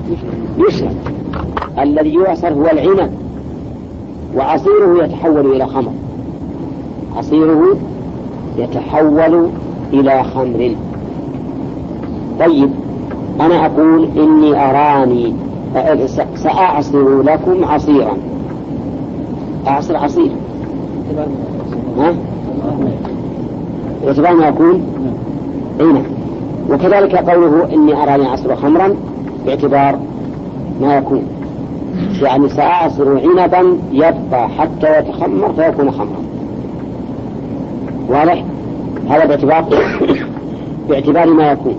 يشرب. الذي يعصر هو العنب، وعصيره يتحول إلى خمر، عصيره يتحول إلى خمر. طيب أنا أقول إني أراني سأعصر لكم عصيرا، أعصر عصير يتبع ما يكون هنا. وكذلك قوله إني أراني أعصر خمرا باعتبار ما يكون، يعني سأعصر عنبا يبقى حتى يتخمر فيكون خمرا. واضح؟ هذا باعتبار ما يكون.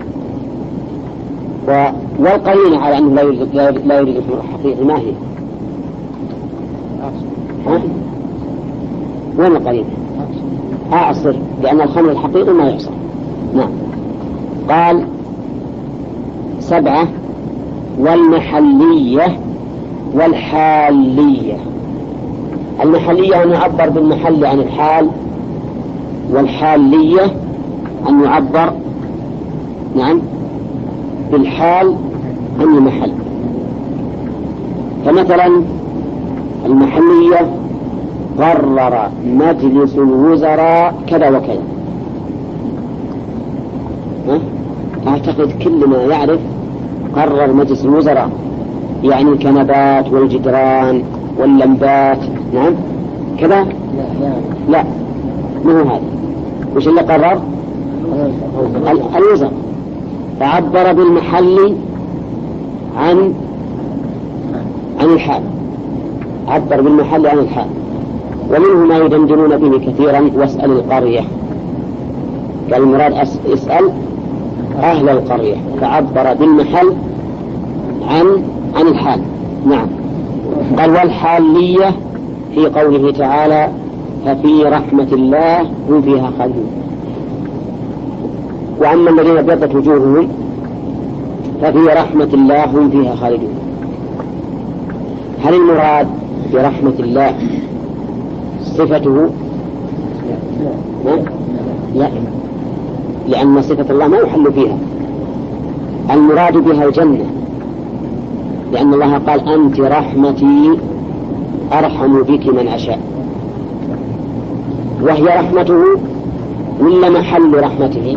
والقرينة على أنه لا يريد الخمر الحقيقي ما هي؟ وين القرينة؟ أعصر، لأن الخمر الحقيقي ما يعصر. نعم. قال 7 والمحلية والحالية. المحلية أن يعبر بالمحل عن الحال، والحالية أن يعبر نعم بالحال عن المحل. فمثلا المحلية قرر مجلس الوزراء كذا وكذا، أعتقد كل ما يعرف قرر مجلس الوزراء يعني الكنبات والجدران واللمبات. نعم كذا. لا ما هو هذا. وش اللي قرر؟ الوزراء. فعبر بالمحل عن الحال، عبر بالمحل عن الحال. ومنه ما يدندنون به كثيرا واسأل القرية، قال المراد اسأل أهل القرية، فعبر بالمحل عن الحال. نعم. قال والحالية في قوله تعالى ففي رحمة الله هم فيها خالدون. وأما الذين ابيضت وجوههم ففي رحمة الله هم فيها خالدون. هل المراد برحمة الله صفته؟ لا، لأن صفة الله ما يحل فيها. المراد بها الجنة، لأن الله قال أنت رحمتي أرحم بك من أشاء، وهي رحمته ولا محل رحمته؟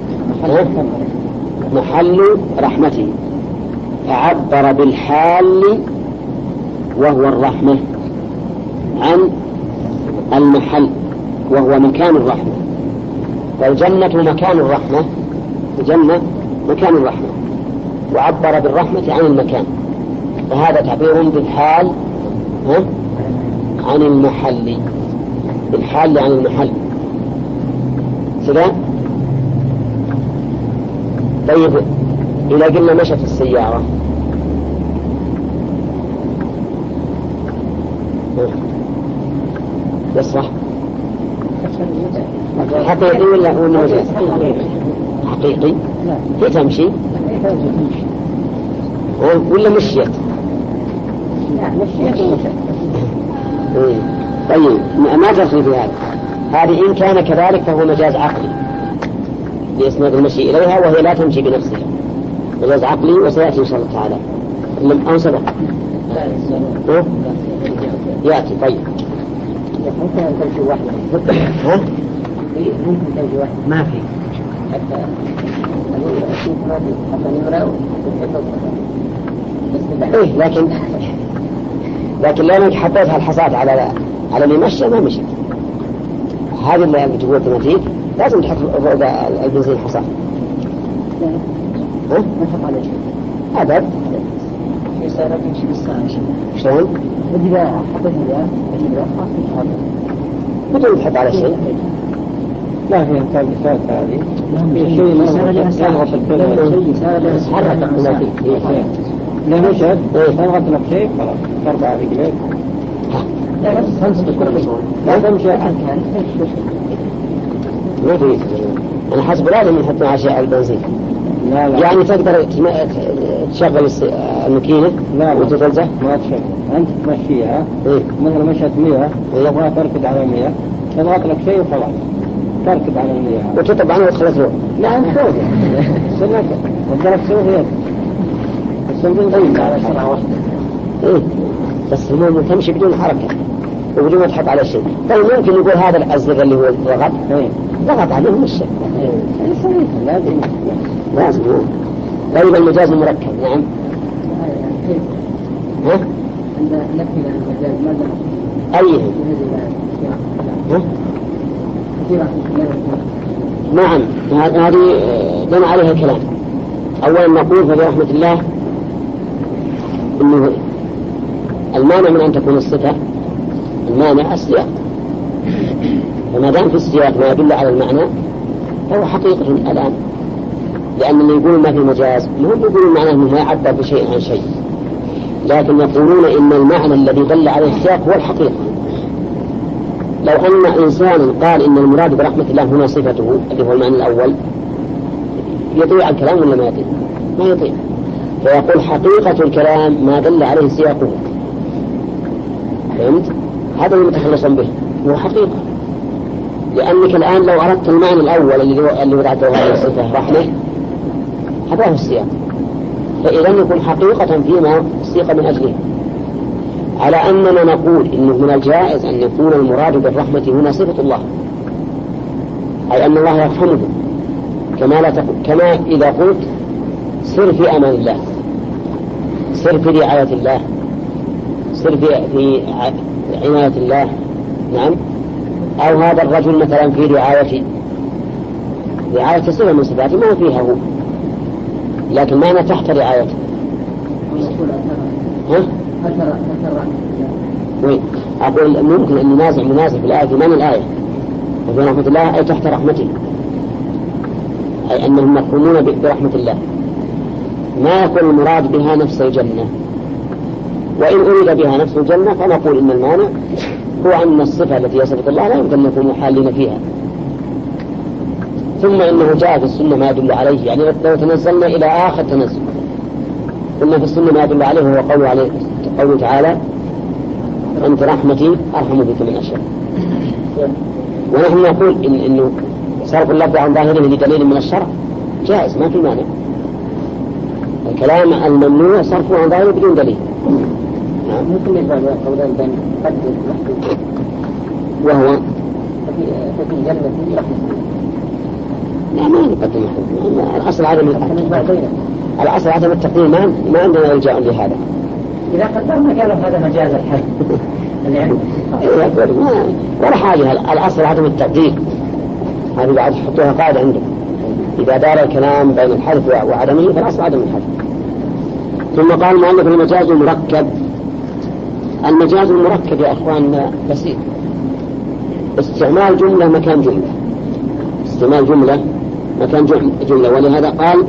محل رحمته. فعبر بالحال وهو الرحمة عن المحل وهو مكان الرحمة. فالجنة مكان الرحمة، الجنة مكان الرحمة، وعبر بالرحمة عن المكان. فهذا تعبير بالحال عن المحل، بالحال عن المحل كذا. طيب إذا قلنا مشت السيارة يصح حقيقي ولا مجاز؟ حقيقي هي تمشي ولا مشيت؟ طيب ما تصل في هذه إن كان كذلك فهو مجاز عقلي لإسناد المشي إليها وهي لا تمشي بنفسها، مجاز عقلي وسيأتي إن شاء الله تعالى أو سبق يأتي. طيب ممكن أن تمشي واحدة ممكن تمشي واحدة ما في حتى نمرة لكن لو انك حطيتها الحصاد على اللي مشى ما مشت. هذه اللي تقول تماتيك لازم تحط فوق البنزين الحصاد. ما تحط عليه شيء أبد. في سيارة تمشي بالساعة شلون؟ إذا حطيتها خلاص بدون تحط على شيء. لا في الثالثات هذه شيء يضغط لا مشهد تضغط لك شيء خلاص تربع رجليك لا تمشي. أنا حسب لازم نحط عشاء على البنزين. لا يعني تقدر تشغل الماكينة وتتلزه ما تشغل أنت تمشيها مثل مشهد 100 تبغى تركض على 100 تضغط لك شيء وخلاص تركض على 100 وتطب عنه وتخلص روح. لا أنت فوق سنك والضرب سوف يد تنزل على سرعة واحدة. إيه بس المهم تمشي بدون حركة وبدون ما تحط على شيء. طيب ممكن يقول هذا الزر اللي هو ضغط ضغط عليه مش لازم. طيب المجاز المركب نعم. ها؟ أيه؟ نعم هذه بنى عليها الكلام. أولا نقول فبرحمة الله إنه المانع من أن تكون الصفة المانع السياق، وما دام في السياق ما يدل على المعنى فهو حقيقة الآن، لأن اللي يقولون ما في مجاز هم يقولون معناه أنه ما يعبر بشيء عن شيء، لكن يقولون إن المعنى الذي دل عليه السياق هو الحقيقة. لو أن إنسان قال إن المراد برحمة الله هنا صفته اللي هو المعنى الأول يطيع الكلام ولا ما يطيع؟ ما يطيع. فيقول حقيقة الكلام ما دل عليه سياقه. فهمت؟ هذا اللي متخلصا به هو حقيقة، لأنك الآن لو أردت المعنى الأول اللي وضعته هذه الصفة رحمة هذا هو السياق، فإذا يكون حقيقة فيما سيق من أجله، على أننا نقول إنه من الجائز أن يكون المراد بالرحمة هنا صفة الله، أي أن الله يرحمه كما إذا قلت سر في أمان الله، سر في رعاية الله، سر في عناية الله. نعم. أو هذا الرجل مثلا في رعاية صفة من صفاته ما فيها هو، لكن ما أنا تحت رعايته. أقول ممكن أن منازع في الآية من الآية وفي رحمة الله أي تحت رحمته، أي أنهم مفهومون برحمة الله، ما يكون المراد بها نفس الجنة. وإن أريد بها نفس الجنة فنقول إن المانع هو أن الصفة التي يصفت الله لا يمكن أن نكون محالين فيها. ثم إنه جاء في السنة ما يدل عليه، يعني لو تنزلنا إلى آخر تنزل قلنا في السنة ما يدل عليه هو قوله تعالى أنت رحمتي أرحم بك من أشياء. ونحن نقول إنه صرف اللفظ عن ظاهره لدليل من الشرع جائز ما في مانع. الكلام الممنوع صرفه عن ظاهره بدون دليل. ممكن يجعل قولان بين قد المحدود وهو ففي الجنة رحمة. لا ما نقدم الأصل عدم التقدير ما عندنا رجاء لهذا. إذا قدرنا قالوا هذا مجاز الحد ولا حاجة. الأصل عدم التقدير، هذه بعد حطوها قاعدة عندهم. إذا دار الكلام بين الحذف وعدمه فالأصل عدم الحذف. ثم قال المؤلف المجاز المركب. المجاز المركب يا أخوان بسيط، استعمال جملة مكان جملة، استعمال جملة مكان جملة. ولهذا قال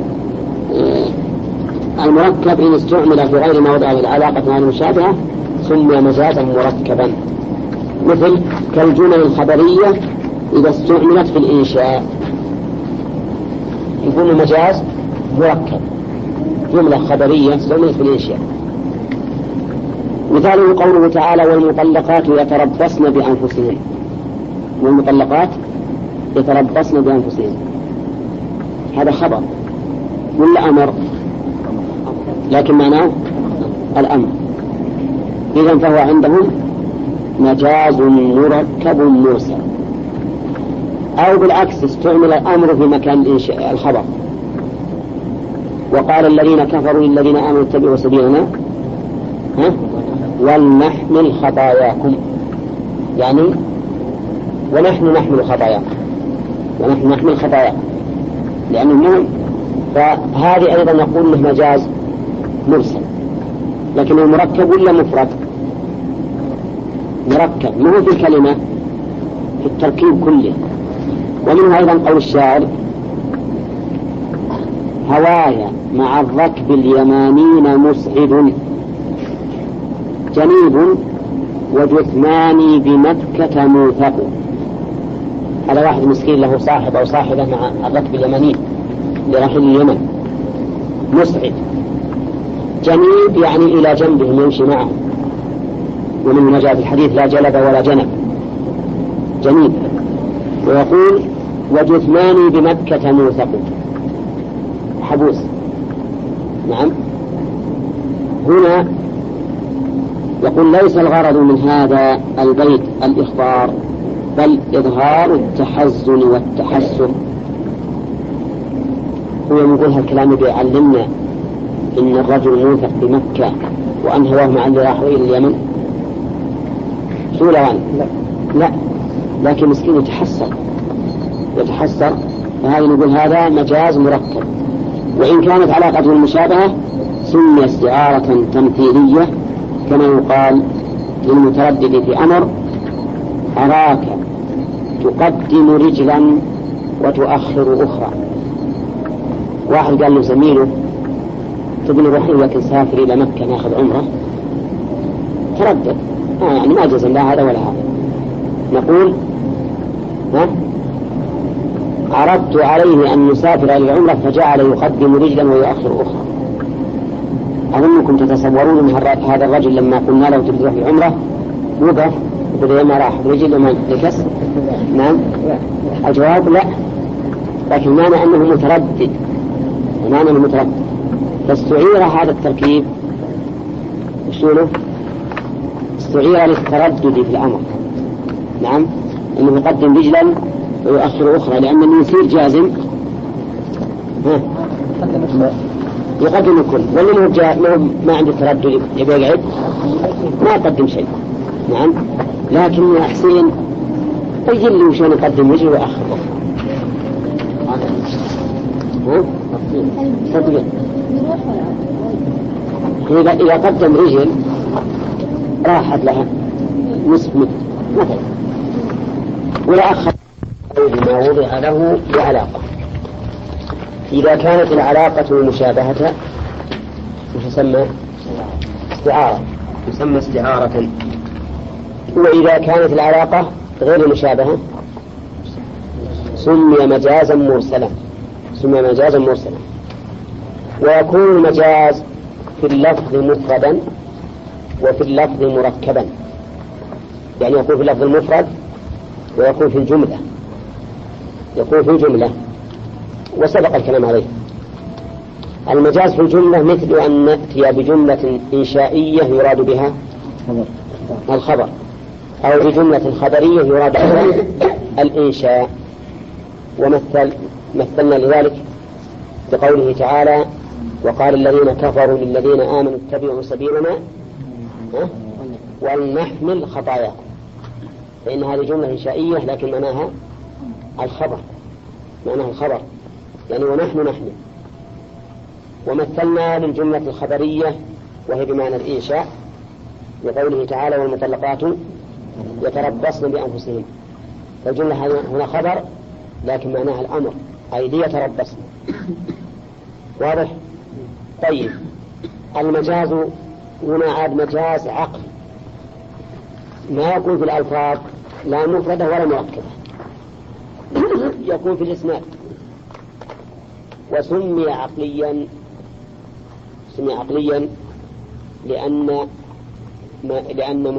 المركب إن استعمل في غير ما وضع العلاقة مع المشابهة سمي مجازا مركبا، مثل كالجمل الخبرية إذا استعملت في الإنشاء يكون مجاز مركب، جملة خبرية استعملت في الإنشاء. مثاله قوله تعالى والمطلقات يتربصن بأنفسهن، والمطلقات يتربصن بأنفسهن، هذا خبر ولا أمر؟ لكن معناه الأمر. إذن فهو عندهم مجاز مركب مرسل. أو بالعكس استعمل الأمر في مكان الخبر، وقال الذين كفروا للذين آمنوا اتبعوا سبيلنا ولنحمل خطاياكم، يعني ونحن نحمل خطاياكم، ونحن نحمل خطاياكم لأنه مهم. فهذه أيضا نقول له مجاز مرسل، لكنه مركب ولا مفرد؟ مركب، مو في الكلمة، في التركيب كله. ومنه أيضا قول الشاعر هوايا مع الركب اليمانين مسعد جنيب وجثماني بمكة موثق. هذا واحد مسكين له صاحب أو صاحبة مع الركب اليماني لرحل اليمن، مسعد جنيب يعني إلى جنبهم يمشي معه، ومن نجاة الحديث لا جلب ولا جنب جنيب. ويقول وجثماني بمكة موثق، حبوس. نعم هنا يقول ليس الغرض من هذا البيت الإخبار بل إظهار التحزن والتحسر. هو يقول هالكلام بيعلمنا إن الرجل موثق بمكة وأن هواه مع اللي راحوا إلى اليمن سولوان لا لكن مسكين يتحسر فهذا نقول هذا مجاز مركب. وإن كانت علاقته المشابهة سمي استعارة تمثيلية كما يقال للمتردد في أمر أراك تقدم رجلا وتؤخر أخرى. واحد قال له زميله تقول روحي لكن سافر إلى مكة ناخذ عمرة تردد يعني ما جزم لا هذا ولا هذا. نقول عرضت عليه أن يسافر إلى العمرة فجعل يقدم رجلا ويؤخر أخرى. أظنكم تتصورون أن هذا الرجل لما قلنا له تروح العمرة وقف بدل ما راح برجل لما لكسر. نعم الجواب لا لكن معنى أنه متردد فاستعير هذا التركيب وشونه استعير للتردد في الأمر. نعم أنه يقدم رجلا ويؤخر أخرى لأنه يصير جازم يقدم الكل واللي ما عنده تردد يبقى يقعد ما يقدم شيء. نعم لكن يا حسين يجي لي وشان يقدم رجل ويؤخر أخرى. إذا قدم رجل راحت لها نصف مثلا ولا أخر ما وضع له بعلاقة. إذا كانت العلاقة مشابهة تسمى استعارة. وإذا كانت العلاقة غير مشابهة سمي مجازا مرسلا. ويكون المجاز في اللفظ مفردا وفي اللفظ مركبا يعني يكون في اللفظ المفرد ويكون في الجملة وسبق الكلام عليه. المجاز في الجملة مثل أن نأتي بجملة إنشائية يراد بها الخبر أو بجملة خبرية يراد بها الإنشاء. مثلنا لذلك بقوله تعالى وقال الذين كفروا للذين آمنوا اتبعوا سبيلنا ولنحمل خطاياكم فإن هذه جملة إنشائية لكن معناها الخبر يعني ونحن نحمل. ومثلنا للجملة الخبرية وهي بمعنى الإنشاء بقوله تعالى والمطلقات يتربصن بأنفسهن فالجملة هنا خبر لكن معناها الأمر أي ليتربصن. واضح؟ طيب المجاز هنا عاد مجاز عقل ما يكون في الألفاظ لا مفردة ولا مركبة يكون في الإسناد وسمي عقليا لأن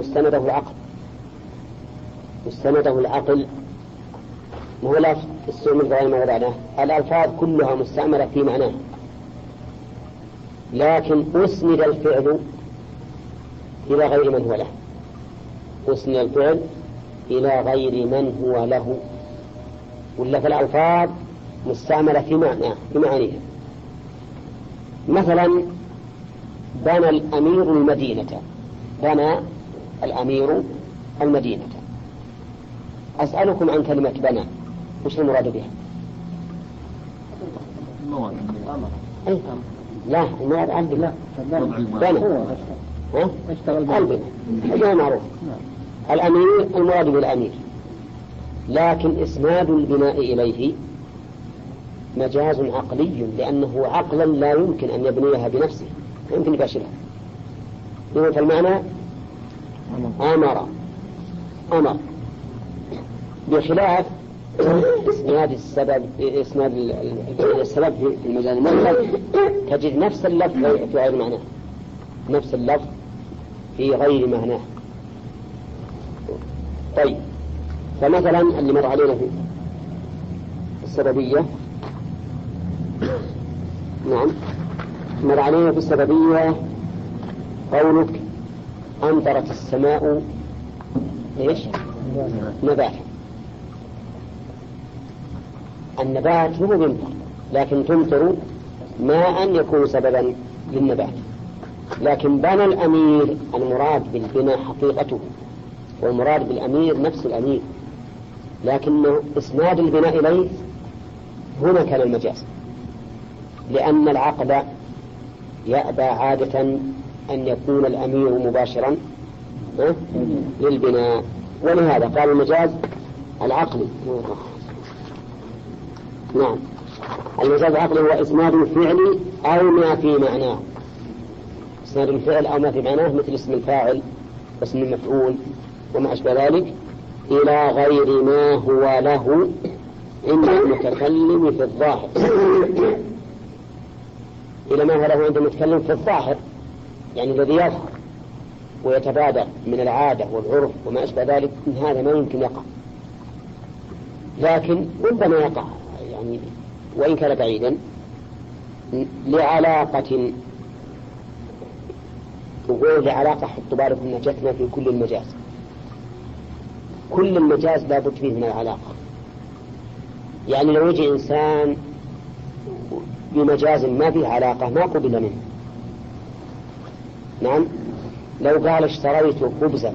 مستنده العقل مو لفظ استعمل غير ما وضعناه. الألفاظ كلها مستعملة في معناه لكن أسند الفعل إلى غير من هو له ولا في الألفاظ مستعملة في معانيها. مثلا بنى الأمير المدينة. أسألكم عن كلمة بنى وش المراد بها؟ لا المراد عن بنى البنى معروف. الأمير المراد بالأمير لكن إسناد البناء إليه مجاز عقلي لأنه عقلا لا يمكن أن يبنيها بنفسه يمكن يباشرها. فالمعنى أمر بخلاف إسناد السبب في المجاز المطلق تجد نفس اللفظ في غير معناه طيب فمثلا اللي مر علينا في السببية مر علينا في السببية قولك أمطرت السماء إيش؟ نباتا. النبات هو بيمطر، لكن تمطر ماء يكون سببا للنبات. لكن بنى الأمير المراد بالبناء حقيقته، والمراد بالأمير نفس الأمير، لكن إسناد البناء إليه هنا كان المجاز، لأن العقل يأبى عادة أن يكون الأمير مباشرا للبناء، ولهذا قال المجاز العقلي. نعم، المجاز العقلي هو إسناد الفعل أو ما في معناه، إسناد الفعل أو ما في معناه، مثل اسم الفاعل واسم المفعول وما أشبه ذلك، إلى غير ما هو له عند المتكلم في الظاهر. إلى ما هو له عند المتكلم في الظاهر، يعني الذي يظهر ويتبادر من العادة والعرف وما أشبه ذلك، إن هذا ما يمكن يقع، لكن ربما يقع يعني وإن كان بعيدا لعلاقة. تقول لعلاقة، حط بالك من نجتنا في كل المجاز، كل المجاز لا بد فيه من العلاقة. يعني لو يجي إنسان بمجاز ما فيه علاقة ما قبل منه. نعم، لو قال اشتريت خبزا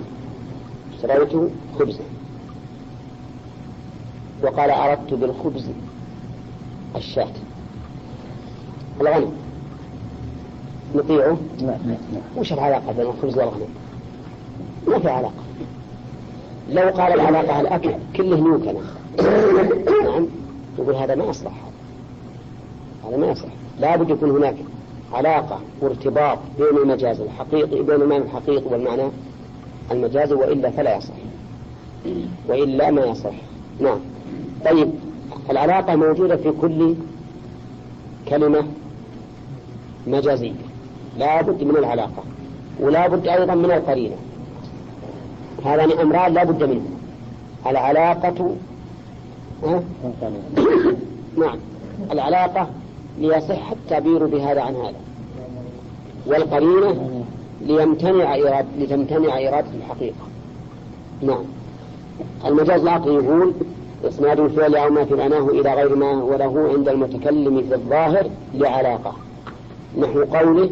وقال أردت بالخبز الشاة الغنم، نطيعه؟ لا. وش العلاقة بين الخبز والغنم؟ ما في علاقة. لو قال العلاقة الأكل كله نوكنا، نعم، يقول هذا ما أصلح، هذا ما يصح. لا بد يكون هناك علاقة وارتباط بين المجاز الحقيقي، بين المعنى الحقيقي والمعنى المجازي، وإلا فلا يصح، وإلا ما يصح. نعم. طيب، العلاقة موجودة في كل كلمة مجازية، لا بد من العلاقة، ولا بد أيضا من القرينة. هذان أمران لا بد منه، العلاقة نعم، العلاقة ليصح التعبير بهذا عن هذا، والقرينة لتمتنع إرادة الحقيقة. نعم. المجاز العقلي يقول إسناد الفعل أو ما في معناه إلى غير ما وله عند المتكلم في الظاهر لعلاقة، نحو قوله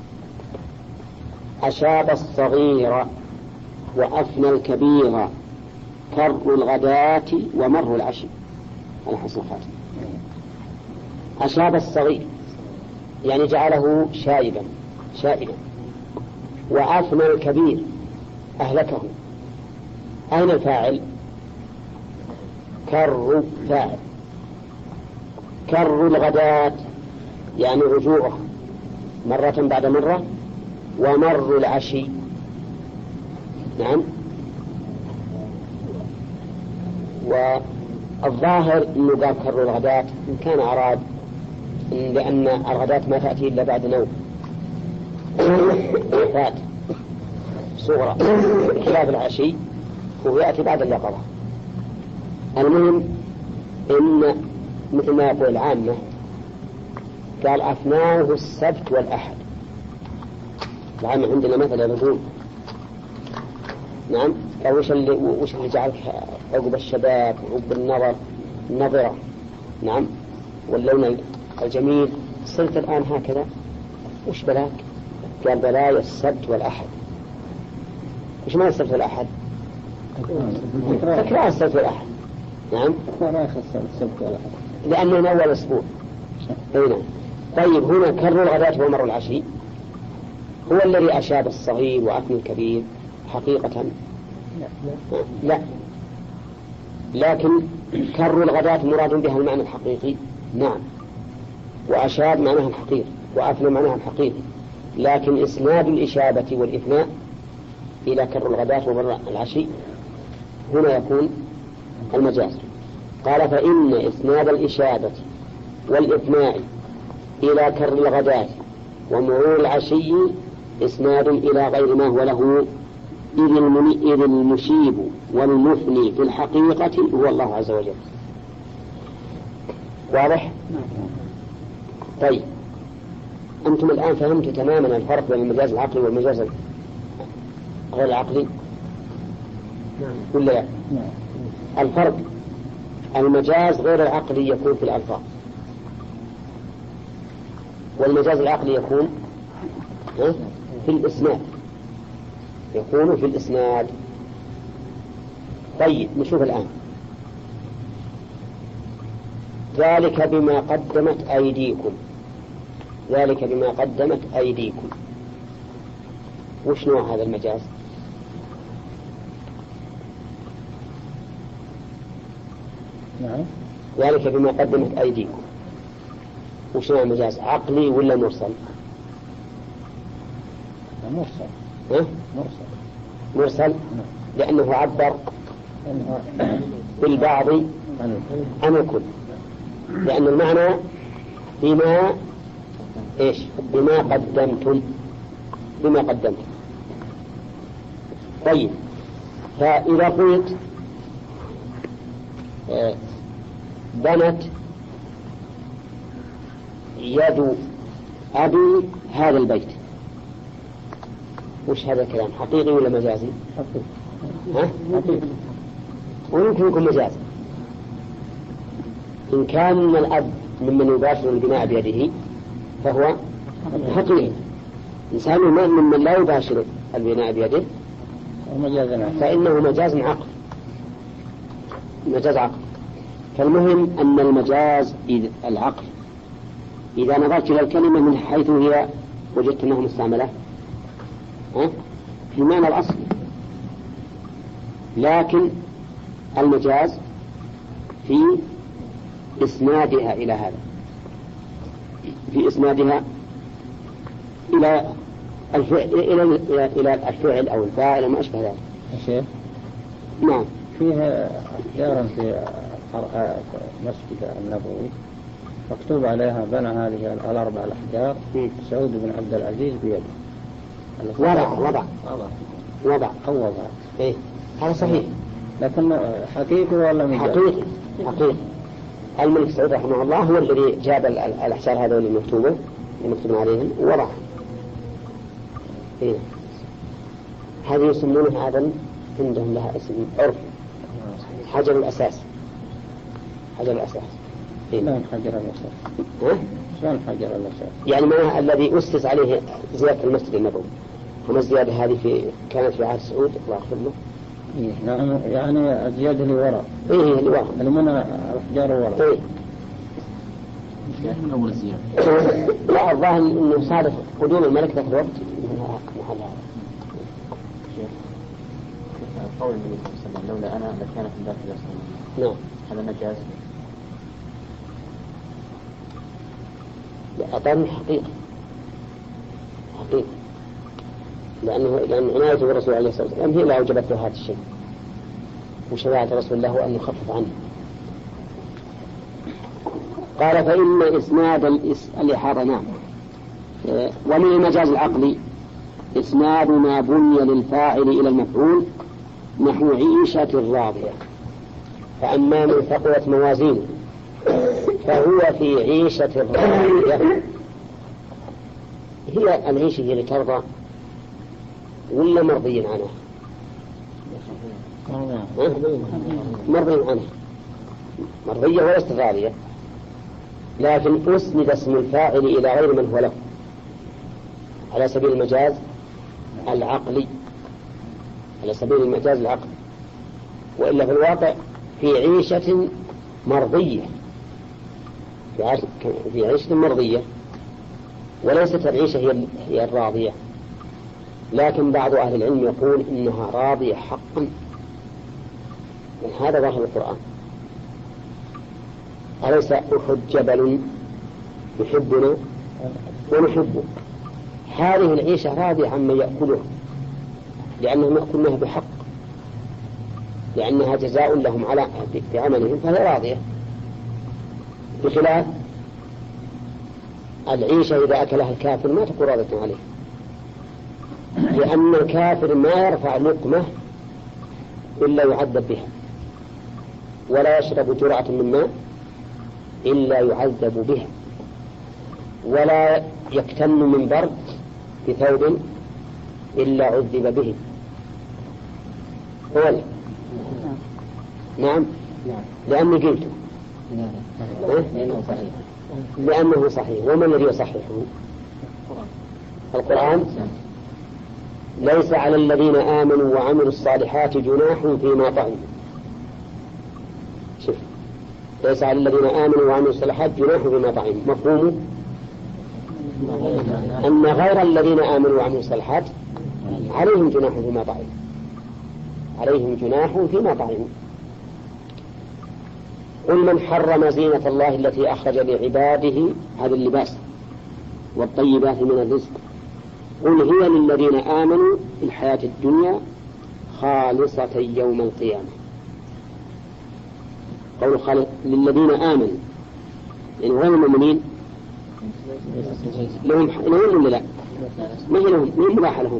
أشاب الصغير وأفنى الكبير كر الغداة ومر العشي على حسن خاتم. أشاب الصغير يعني جعله شائبا، وأفنى الكبير أهلكه. أين الفاعل؟ كر فاعل. كر الغداة يعني رجوعه مرة بعد مرة، ومر العشي. نعم. والظاهر أنه قال كر الغداة إن كان أراد، لأن الغداة ما تأتي إلا بعد نوم وفاة صغرى، خلاف العشي هو يأتي بعد اليقظة. المهم إن مثل ما يقول العامة قال أفناه السبت والأحد. العامة عندنا مثلا يقول نعم، وش اللي جعلك عقب الشباب وعقب النظرة نعم واللون الجميل صرت الآن هكذا، وش بلاك؟ قال بلايا السبت والأحد. وش معنى السبت والأحد؟ تكرار السبت والأحد. نعم، ما يخص السبت والأحد لأنه من أول أسبوع. نعم. طيب، هنا كر الغداة ومر العشي هو الذي أشاب الصغير وأفنى الكبير حقيقة؟ لا، لكن كر الغداة مراد بها المعنى الحقيقي. نعم، وأشاب معناها الحقيقي وأفنى معناها الحقيقي، لكن إسناد الإشابة والإفناء إلى كر الغداة ومر العشي هنا يكون المجاز. قال فإن إسناد الإشابة والإفناء إلى كر الغداة ومرور العشي إسناد إلى غير ما هو له، إذ المشيب والمفني في الحقيقة هو الله عز وجل. واضح؟ طيب، أنتم الآن فهمتوا تماما الفرق بين المجاز العقلي والمجاز غير العقلي؟ نعم. ولا لا؟ نعم. الفرق المجاز غير العقلي يكون في الألفاظ، والمجاز العقلي يكون في الإسناد، يكون في الإسناد. طيب نشوف الآن. ذلك بما قدمت أيديكم، ذلك بما قدمت أيديكم، وش نوع هذا المجاز؟ نعم. ذلك بما قدمت أيديكم، وش نوع المجاز؟ عقلي ولا مرسل؟ مرسل. ها؟ مرسل. مرسل لأنه عبر بالبعض عن الكل، لأن المعنى بما إيش؟ بما قدمتم، بما قدمتم. طيب فإذا قلت بنت يد أبي هذا البيت، وش هذا الكلام؟ حقيقي ولا مجازي؟ حقيقي. حقيقي. ويمكن يكون مجازي إن كان الأب ممن يباشر البناء بيده فهو حقيقي. إنسان ممن لا يباشر البناء بيده فإنه مجاز عقل، مجاز عقل. فالمهم أن المجاز العقل إذا نظرت إلى الكلمة من حيث هي وجدت أنها مستعملة في معنى الأصل، لكن المجاز في إسنادها إلى هذا، في إسنادها إلى الفعل أو الفاعل وما أشبه ذلك. شيخ. نعم. فيها أحجار في مسجد النبوي مكتوب عليها بنى هذه الأربع الأحجار سعود بن عبد العزيز بيده. وضع أو وضع. إيه هذا صحيح. لكن حقيقي ولا مجاز؟ حقيقي. الملك سعود رحمه الله هو الذي جاب الأحجار هذول المكتوبين عليهم ووضعها. إيه. هذه يسمونها هذا عندهم لها اسم عرفي حجر الأساس. حجر الأساس. شلون حجر الأساس؟ شلون حجر الأساس؟ يعني ما الذي أسس عليه زيادة المسجد النبوي، وما الزيادة هذه كانت في عهد سعود الله يغفر له. نعم يعني الزيادة اللي وراء. إيه اللي وراء. اللي من الأحجار وراء. إيه. من أول الزيادة. لا الظاهر إنه صادف قدوم الملك ذاك الوقت من محل هذا. قول النبي صلى الله عليه وسلم لولا أنا لكان في ذاك الأسلام. نعم. هذا مجاز. لا أطار حقيقة. لأن عناية الرسول عليه الصلاة والسلام هي اللي أوجبت له هذا الشيء، وشريعة رسول الله أن يخفف عنه. قال فإن إسناد الإحاطة. نعم. ومن المجاز العقلي إسناد ما بني للفاعل إلى المفعول نحو عيشة راضية، فأما من ثقلت موازينه فهو في عيشة راضية. هي العيشة هي لترضى ولا مرضي عنها؟ مرضي عنها، مرضية وليست راضية، لكن أسند اسم الفاعل إلى غير من هو له على سبيل المجاز العقلي، على سبيل المجاز العقلي. وإلا في الواقع في عيشة مرضية، في عيشة مرضية، وليست العيشة هي الراضية. لكن بعض أهل العلم يقول إنها راضية حقا، هذا ظاهر القرآن. أليس أحد جبل يحبنا ونحبه؟ هذه العيشة راضية عما يأكله لأنهم يأكلونها بحق، لأنها جزاء لهم على بعملهم، فهي راضية. بخلاف العيشة إذا أكلها الكافر ما تكون راضية عليه، لأن الكافر ما يرفع لقمة إلا يعذب بها، ولا يشرب جرعة من ماء إلا يعذب بها. ولا يكتن من برد بثوب إلا عذب به. قول نعم لأني قلت لأنه صحيح. وما الذي يصححه؟ القرآن. ليس على الذين آمنوا وعملوا الصالحات جناح فيما طعموا. شوف، ليس على الذين آمنوا وعملوا الصالحات جناح فيما طعموا، مفهومه أن غير الذين آمنوا وعملوا الصالحات عليهم جناح فيما طعموا، عليهم جناح فيما طعموا. قل من حرم زينة الله التي أخرج لعباده، هذا اللباس والطيبات من الرزق، قل هي للذين آمنوا في الحياة الدنيا خالصة يوم القيامة. قول خالص للذين آمنوا يعني غير المؤمنين لهم ولا لا؟ ما هي لهم؟ من مباح لهم.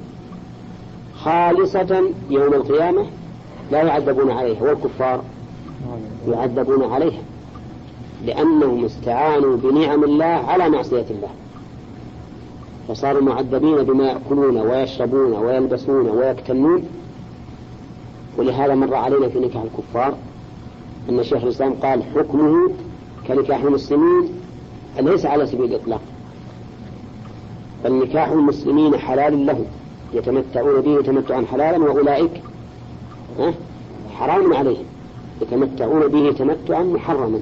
خالصة يوم القيامة لا يعذبون عليها، والكفار يعذبون عليها لأنهم استعانوا بنعم الله على معصية الله، فصاروا معذبين بما يأكلون ويشربون ويلبسون ويكتنون. ولهذا مر علينا في نكاح الكفار أن شيخ الإسلام قال حكمه كنكاح المسلمين ليس على سبيل الإطلاق، بل نكاح المسلمين حلال لهم يتمتعون به تمتعا حلالا، وأولئك حرام عليهم يتمتعون به تمتعا محرما.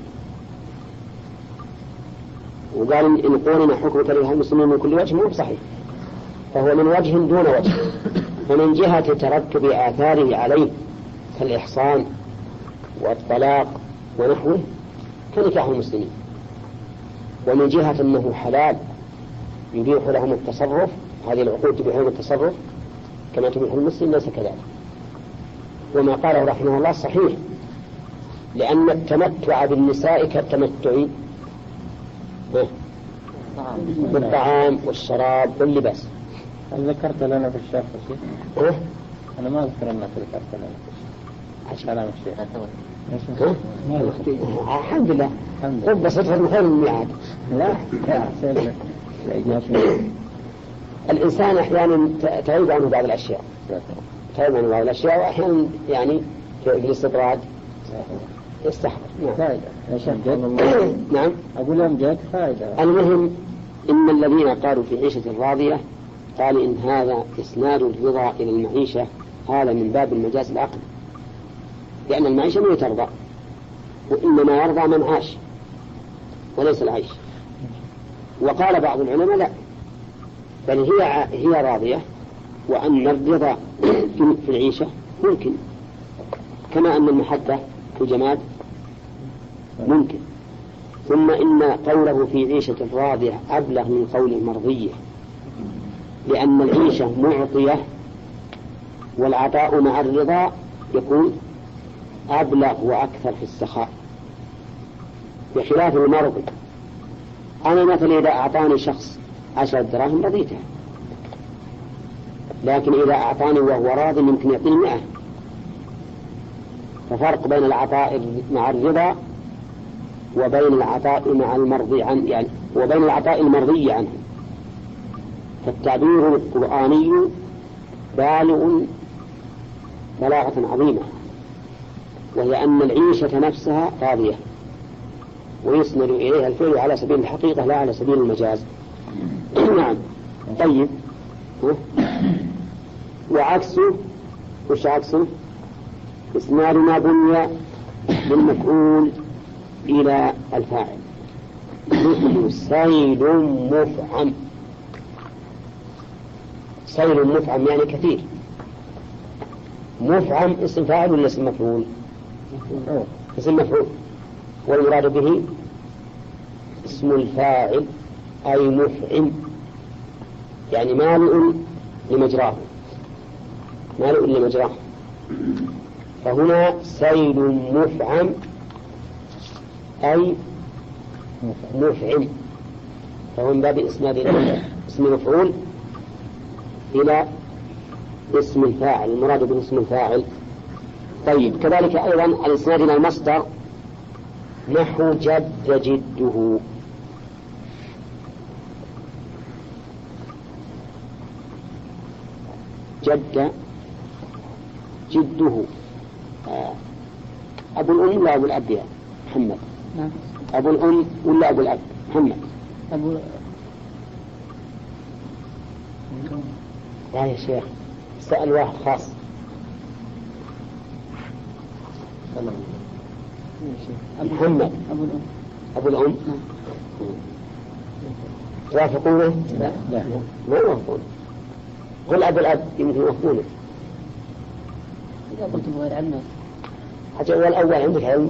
وقال إن قولنا حكم كره المسلمين من كل وجه مو صحيح، فهو من وجه دون وجه. فمن جهة ترتب آثاره عليه كالإحصان والطلاق ونحوه كنكاح المسلمين، ومن جهة أنه حلال يبيح لهم التصرف، هذه العقود تبيح لهم التصرف كما تبيح المسلم، ليس كذلك. وما قاله رحمه الله صحيح، لأن التمتع بالنساء كالتمتع بالطعام والشراب واللباس. هل ذكرت لنا في الشيخ شيء؟ أنا ما أذكر أنك ذكرت لنا في كلام الشيخ. الحمد لله. رب صدفة من خير من الميعاد. لا الإنسان أحيانا تغيب عنه بعض الأشياء، وأحيانا يعني في الاستطراد يستحضر. نعم. أقول لهم جاءت فائدة. المهم إن الذين قالوا في عيشة راضية قال إن هذا إسناد الرضا إلى المعيشة، هذا من باب المجاز العقلي، لأن المعيشة ما ترضى، وإنما يرضى من عاش وليس العيش. وقال بعض العلماء لا، بل هي راضية، وأن الرضا في العيشة ممكن، كما أن المحبة في الجماد ممكن. ثم إن قوله في عيشة راضية أبلغ من قوله مرضية، لأن العيشة معطية، والعطاء مع الرضا يكون أبلغ وأكثر في السخاء، بخلاف المرض. أنا مثلا إذا أعطاني شخص 10 دراهم رضيته، لكن إذا أعطاني وهو راض يمكن يعطيني 100. ففرق بين العطاء مع الرضا وبين العطاء مع المرضي عنه، يعني وبين العطاء المرضي عنه. فالتعبير القرآني بالغ بلاغة عظيمة، وهي أن العيشة نفسها راضية، ويسند إليها الفعل على سبيل الحقيقة لا على سبيل المجاز. نعم. طيب، وعكسه وش عكسه؟ إسناد ما بني بالمفعول إلى الفاعل، مثل سيل مفعم. سيل مفعم يعني كثير. مفعم اسم فاعل ولا اسم مفعول؟ اسم مفعول، والمراد به اسم الفاعل أي مفعم، يعني مالئ لمجراه، مالئ لمجراه. فهنا سيل مفعم أي مفعم، فهو من باب إسناد اسم مفعول إلى اسم الفاعل، المراد به اسم الفاعل. طيب، كذلك أيضا الإسناد إلى المصدر، نحو جد جده. جد جده أبو الأم ولا أبو الأب يا محمد؟ نعم. أبو الأم ولا أبو الأب محمد؟ أبو لا يا شيخ، سأل واحد خاص. محمد أبو الأم. أبو الأم. توافقونه؟ لا ما يوافقون. قل أبو الأب يمكن يوافقونه. إذا قلت بغير علم حتى هو الأول عندك علم.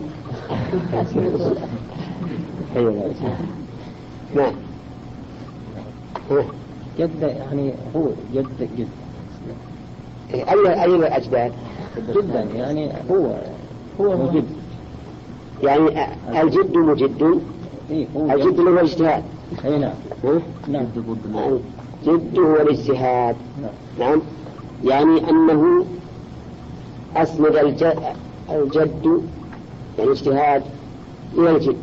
نعم. جد يعني هو جد جد أي الأجداد؟ جدا يعني هو مجد يعني الجد مجد. إيه هو الجد هو الاجتهاد. أي نعم. نعم. الجد هو الاجتهاد. نعم. يعني أنه أسند الجد يعني اجتهاد إلى الجد.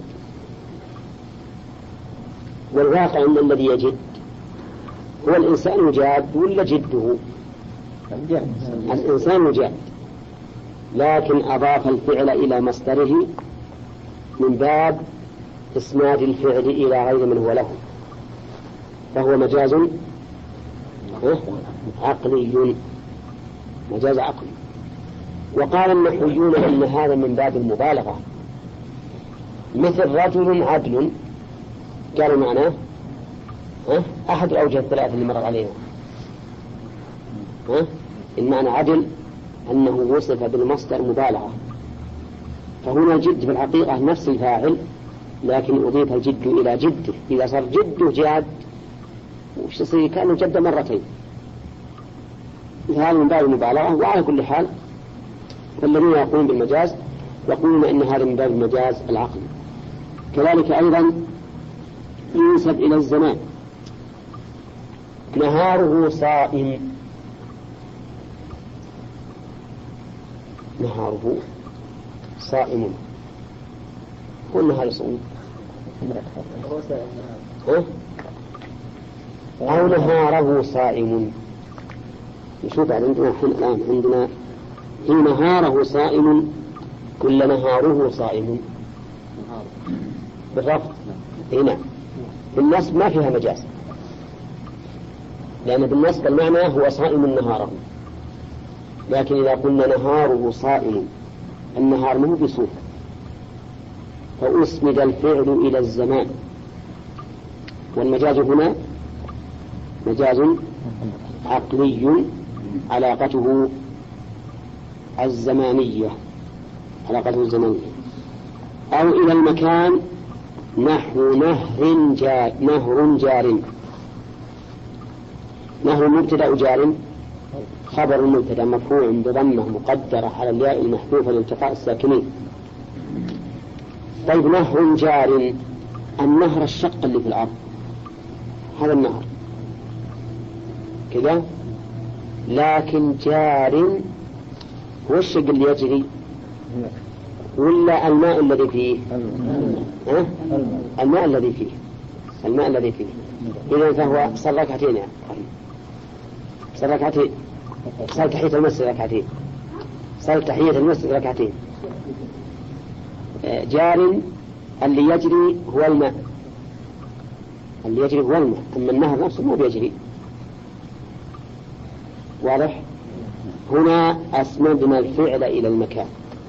والواقع أن الذي يجد هو الإنسان جاد ولا جده؟ الإنسان جاد، لكن أضاف الفعل إلى مصدره من باب إسناد الفعل إلى غير من هو له، فهو مجاز عقلي، مجاز عقلي. وقال النحويون أن هذا من باب المبالغة، مثل رجل عدل، قالوا معناه أحد الأوجه الثلاثة اللي مر عليها. المعنى عدل أنه وصف بالمصدر مبالغة، فهنا جد في الحقيقة نفس الفاعل، لكن أضيف الجد إلى جده. إذا صار جده جاد وش يصير؟ كأنه جد مرتين. هذا من باب المبالغة. وعلى كل حال الذين يقولون بالمجاز يقولون إن هذا من باب المجاز العقلي. كذلك أيضا ينسب إلى الزمان، نهاره صائم، نهاره صائم، هو النهار صوم أو نهاره صائم. نشوف عندنا الآن عندنا في نهاره صائم كل نهاره صائم بالرفض. هنا بالنصب ما فيها مجاز، لأن بالنصب المعنى هو صائم نهاره، لكن إذا قلنا نهاره صائم النهار منه بصوم، فأسند الفعل إلى الزمان. والمجاز هنا مجاز عقلي، علاقته الزمانية، علاقته الزمانية. أو إلى المكان نحو نهر جار. نهر مبتدأ جار، خبر المبتدأ مرفوع بضمة مقدرة على الياء المحذوفة لالتقاء الساكنين. طيب نهر جار، النهر الشق اللي في الأرض، هذا النهر كذا، لكن جار هو الشق اللي يجري ولا الماء الذي فيه؟ الماء الذي فيه، الماء الذي فيه. إذا فهو صار ركعتين، يعني صار ركعتين، صار تحية المسجد ركعتين، صار تحية المسجد ركعتين. جار اللي يجري هو الماء، اللي يجري هو الماء، أما النهر نفسه مو بيجري. واضح؟ هنا أسندنا الفعل إلى المكان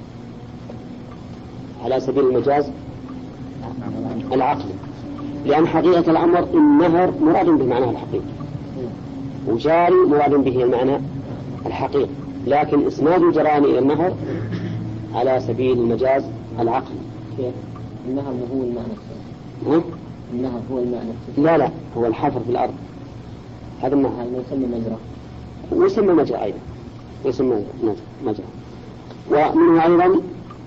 على سبيل المجاز العقلي، لأن حقيقة الأمر النهر مراد به معناه الحقيقي، وجاري مراد به المعنى الحقيقي، لكن إسناد الجرائم إلى النهر على سبيل المجاز العقلي. النهر هو المعنى، النهر هو المعنى. لا هو الحفر في الأرض، هذا النهر. هذا يسمى مجرى، ويسمى مجرى أيضا، يسمى مجرى. ومنه أيضا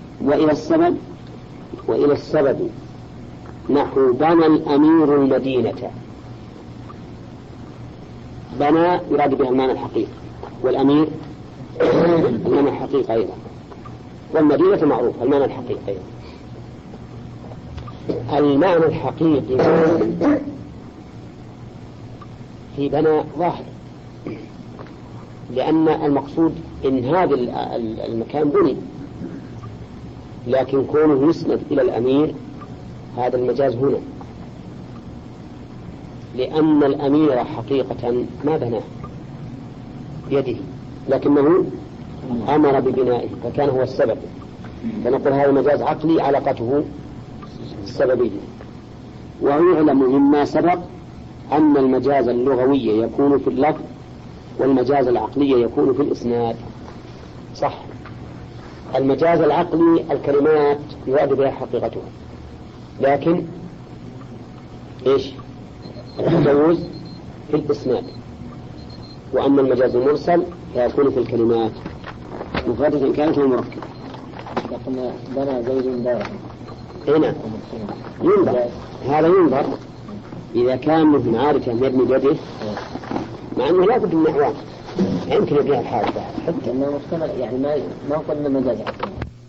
وإلى السبب نحو بنى الأمير المدينة. بنى يراد بها المعنى الحقيقي، والأمير المعنى الحقيقي أيضا، والمدينة معروف المعنى الحقيقي أيضا. المعنى الحقيقي في بنى ظاهر، لأن المقصود إن هذا المكان بني، لكن كونه يسند إلى الأمير هذا المجاز هنا، لأن الأمير حقيقة ما بناه بيده، لكنه أمر ببنائه فكان هو السبب، فنقول هذا مجاز عقلي علاقته السببية. ويعلم مما سبق أن المجاز اللغوي يكون في اللفظ والمجاز العقلي يكون في الإسناد. صح، المجاز العقلي الكلمات يراد بها حقيقتها، لكن إيش التجوز في الإسناد. وأما المجاز المرسل فيكون في الكلمات مفردة إن كانت مركبة. لكن بنى زيد دارا هنا ينظر، هذا ينظر إذا كان من عارف يبني بيده، مع أنه لا بد من أعوان يمكن يبنيها الحال حتى أنه مشتمل، يعني ما قلنا مجاز عقلي.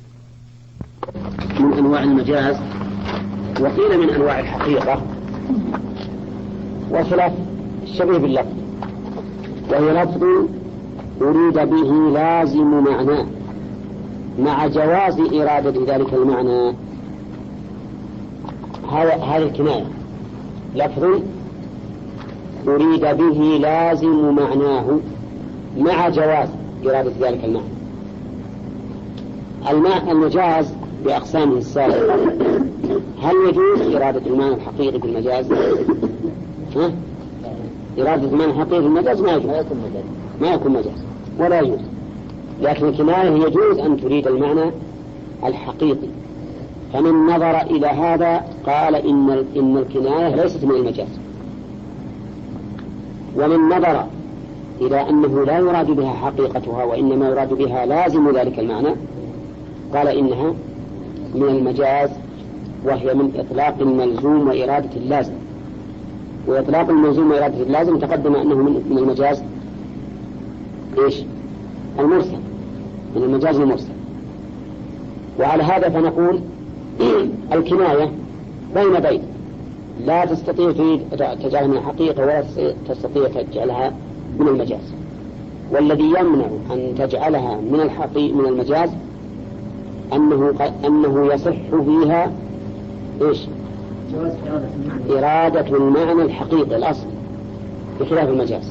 من أنواع المجاز، وقيل من أنواع الحقيقة، وخلاف الشبيه باللفظ، وهي لفظ أريد به لازم معناه مع جواز إرادة ذلك المعنى. هذه الكناية لفظ أريد به لازم معناه مع جواز إرادة ذلك المعنى. المجاز بأقسامه السابقة، هل يجوز إرادة المعنى الحقيقي بالمجاز؟ إرادة المعنى الحقيقي بالمجاز ما يجوز، ما يكون مجاز ولا يجوز. لكن الكناية يجوز أن تريد المعنى الحقيقي. فمن نظر إلى هذا قال إن الكناية ليست من المجاز، ومن نظر إلى أنه لا يراد بها حقيقتها وإنما يراد بها لازم ذلك المعنى قال إنها من المجاز، وهي من إطلاق الملزوم وإرادة اللازم. وإطلاق الملزوم وإرادة اللازم تقدم أنه من المجاز إيش؟ المرسل، من المجاز المرسل. وعلى هذا فنقول الكناية بين لا تستطيع تجعلها من الحقيقة ولا تستطيع تجعلها من المجاز. والذي يمنع أن تجعلها من المجاز أنه يصح فيها إيش؟ إرادة المعنى الحقيقي الأصل بخلاف المجاز.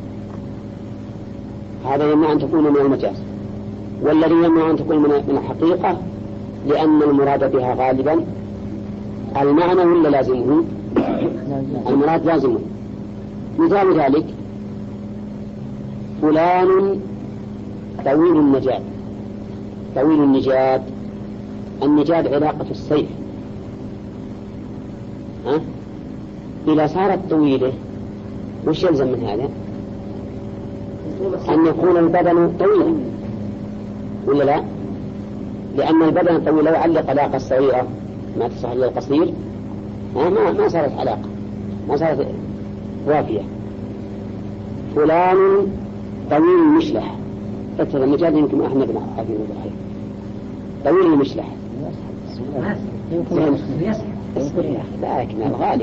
هذا يمنع أن تكون من المجاز. والذي يمنع أن تكون من الحقيقة لأن المراد بها غالبا المعنى ولا لازمه؟ المراد لازمه. مثال ذلك فلان طويل النجاد. طويل النجاد، النجاد علاقة السيف، إذا صارت طويلة وش يلزم من هذا؟ أن يكون البدن طويلا ولا لا؟ لأن البدن الطويل لو علق علاقة صغيرة ما تصح إلى القصير ما صارت علاقة، ما صارت وافية. فلان طويل المشلح، فترة النجاد يمكن أحمد بن حافظ الضحية طويل المشلح لكن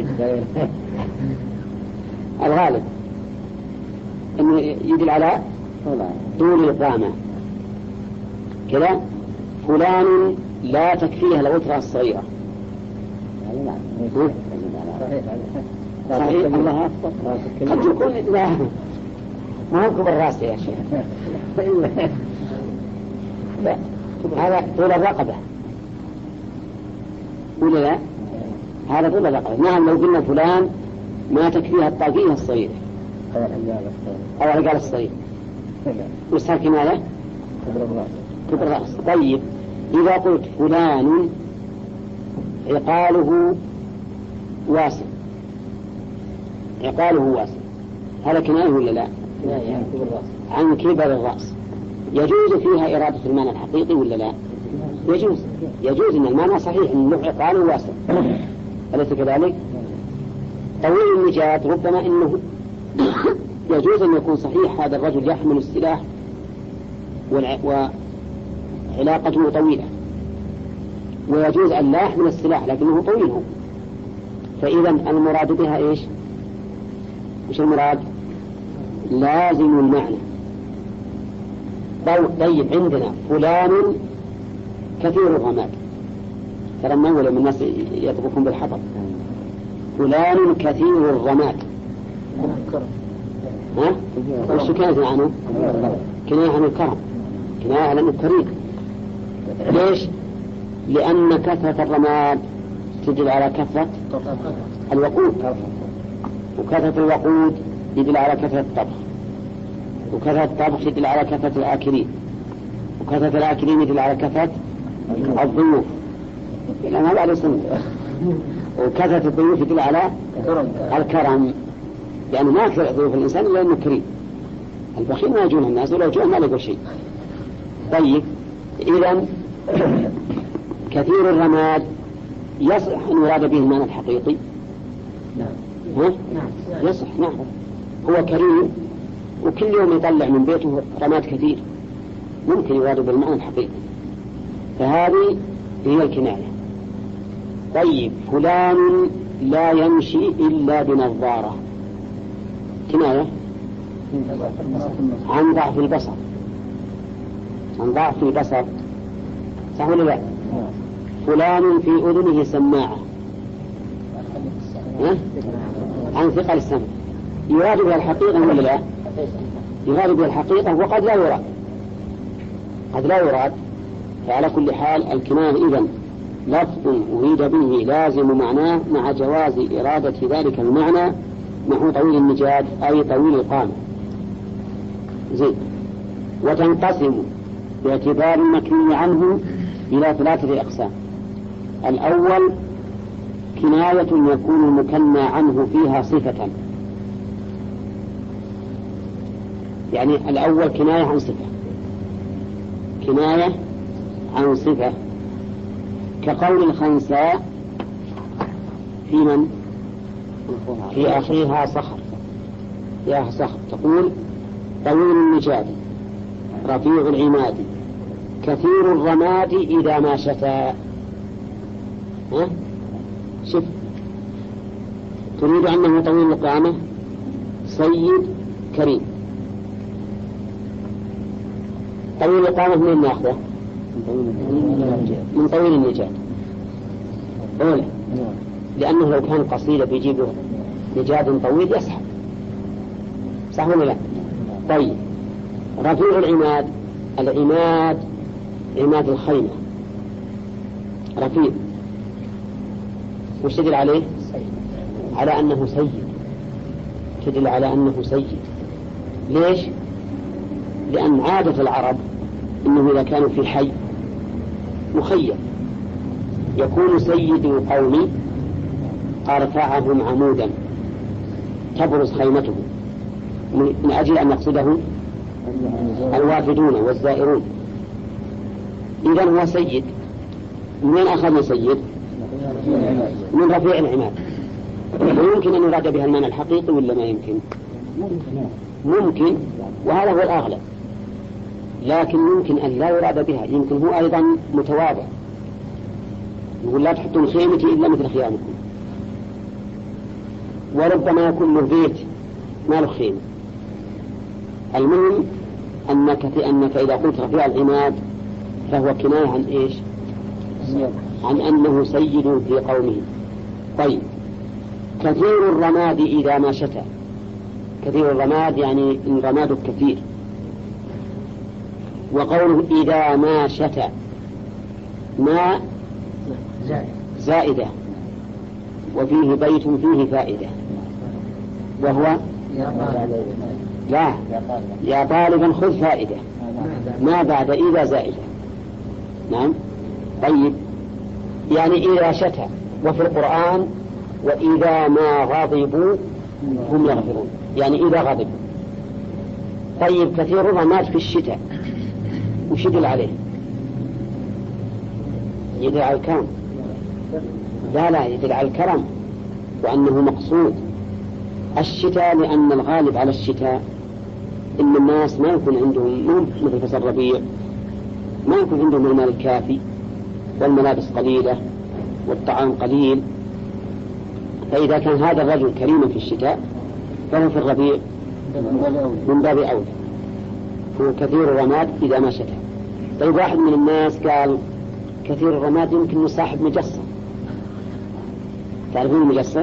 الغالب أنه يدل على طول القامة كذا. فلان لا تكفيها الغترة الصغيرة. صحيح الله أكبر. قد يكون لا ما هو كبر الراس يا شيخ لا هذا طول الرقبة ولا لا؟ هذا طول الرقبة. نعم لو قلنا فلان ما تكفيها الطاقية الصغيرة أو الرجال الصغير وصار كناية كبر الرأس. طيب إذا قلت فلان عقاله واسع، عقاله واسع، هذا كناية ولا لا؟ عن كبر الرأس. يجوز فيها إرادة المعنى الحقيقي ولا لا؟ يجوز إن المعنى صحيح إن له عقاله واسع، أليس كذلك؟ طويل النجاد ربما إنه يجوز أن يكون صحيح هذا الرجل يحمل السلاح وعلاقته طويلة، ويجوز أن لا يحمل السلاح لكنه طويل هو. فإذا المراد بها إيش؟ وش المراد؟ لازم المعنى طيب عندنا فلان كثير الرماد، ترى من أول من الناس يطبخون بالحطب. فلان كثير الرماد، ها؟ وش كانت عنه؟ كناية عن الكرم، كناية عن الكريم. ليش؟ لأن كثرة الرماد تدل على كثرة الوقود، وكثرة الوقود يدل على كثرة الطبخ، وكثرة الطبخ يدل على كثرة الآكلين، وكثرة الآكلين يدل على كثرة الضيوف، لأن هذا على سنة، وكثرة الضيوف يدل على الكرم، يعني ما أكثر ضيوف الإنسان إلا أنه كريم. البخيل ما يجون الناس، ولو جون ما لقوا شيء. طيب إذن كثير الرماد يصح أن يراد به المعنى الحقيقي؟ نعم. يصح، نعم. هو كريم وكل يوم يطلع من بيته رماد كثير، ممكن يراد بالمعنى الحقيقي، فهذه هي الكناية. طيب فلان لا يمشي إلا بنظارة، كناية عن ضعف البصر، عن ضعف البصر، صح ولا لا؟ فلان في أذنه سماعة، عن ثقل السمع، يراد بها الحقيقة ولا لا؟ يراد بها الحقيقة، وقد لا يراد، قد لا يراد. فعلى كل حال الكناية إذن لفظ أريد به لازم معناه مع جواز إرادة ذلك المعنى، نحو طويل النجاد أي طويل القامة. زين. وتنقسم باعتبار المكني عنه إلى 3 أقسام. الأول كناية يكون المكنى عنه فيها صفة، يعني الأول كناية عن صفة، كناية عن صفة، كقول الخنساء في من؟ في أخيها صخر، يا صخر، تقول طويل النجاد رفيع العماد كثير الرماد إذا ما شتى. شوف، تريد أنه طويل القامة سيد كريم. طويل القامة من ناخذه؟ من طويل النجاد أولا، لأنه لو كان قصيدة بيجيبه نجاد طويل يسحب، صح ولا لا؟ طيب رفيع العماد، العماد عماد الخيمة رفيع، وش تدل عليه؟ على أنه سيد، تدل على أنه سيد. ليش؟ لأن عادة العرب إنه إذا كانوا في حي مخيم يكون سيد القوم أرفعهم عمودا تبرز خيمته، من أجل أن يقصده الوافدون والزائرون. إذن هو سيد. من أخذ سيد؟ من رفيع العماد. ويمكن أن يراد بها المعنى الحقيقي ولا ما يمكن؟ ممكن، وهذا هو الأغلب، لكن يمكن أن لا يراد بها، يمكن هو أيضا متواضع، يقول لا تحطون خيمتي إلا مثل خيامكم، وربما يكون له بيت ما له خيمة. المهم أنك إذا قلت رفيع العماد فهو كناية عن إيش؟ عن أنه سيد في قومه. طيب كثير الرماد إذا ما شتى، كثير الرماد يعني الرماد الكثير. وقوله إذا ما شتى، ما زائدة، وفيه بيت فيه فائدة، وهو لا يا طالبا خذ فائدة، ما بعد إذا زائدة. نعم. طيب يعني إذا شتى، وفي القرآن وإذا ما غضبوا هم يغفرون، يعني إذا غضبوا. طيب كثير الرماد في الشتاء وش يدل عليه؟ يدل على الكرم. لا يدل على الكرم وأنه مقصود. الشتاء لأن الغالب على الشتاء إن الناس ما يكون عندهم مثل فصل الربيع، ما يكون عندهم المال الكافي والملابس قليلة والطعام قليل، فإذا كان هذا الرجل كريما في الشتاء فهو في الربيع من باب أولى. هو كثير الرماد إذا ما شتى. طيب واحد من الناس قال كثير الرماد يمكن إنه صاحب مجصة. تعرفون المجصة؟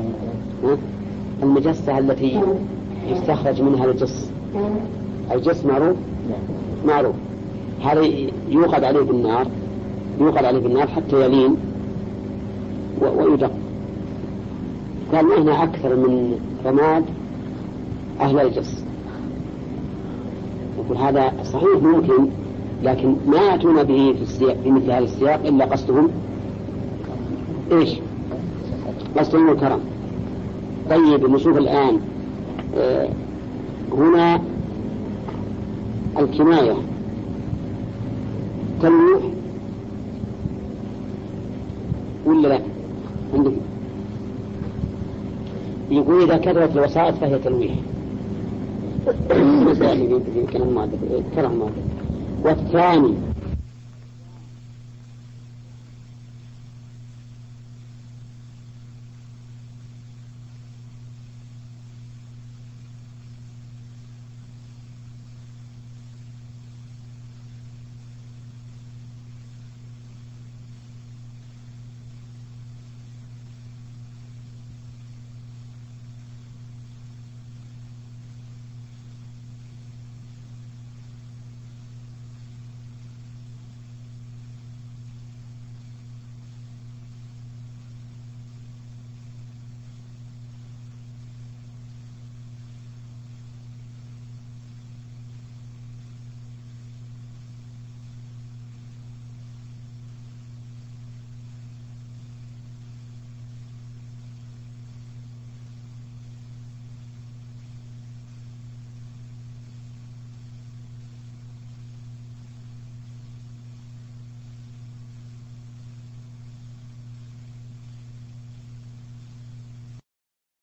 المجصة التي يستخرج منها الجص. الجص معروف. هذا يوقد عليه بالنار حتى يلين ويدق. قال نحن أكثر من رماد أهل الجص. يقول هذا صحيح ممكن، لكن ما يأتون به في مثل هذا السياق إلا قصدهم إيش؟ قصدهم الكرم. طيب نشوف الآن هنا الكناية تلوح ولا لا؟ عندك يقول إذا كثرت الوسائط فهي تلويح. مسائل في كلام مادة. والثاني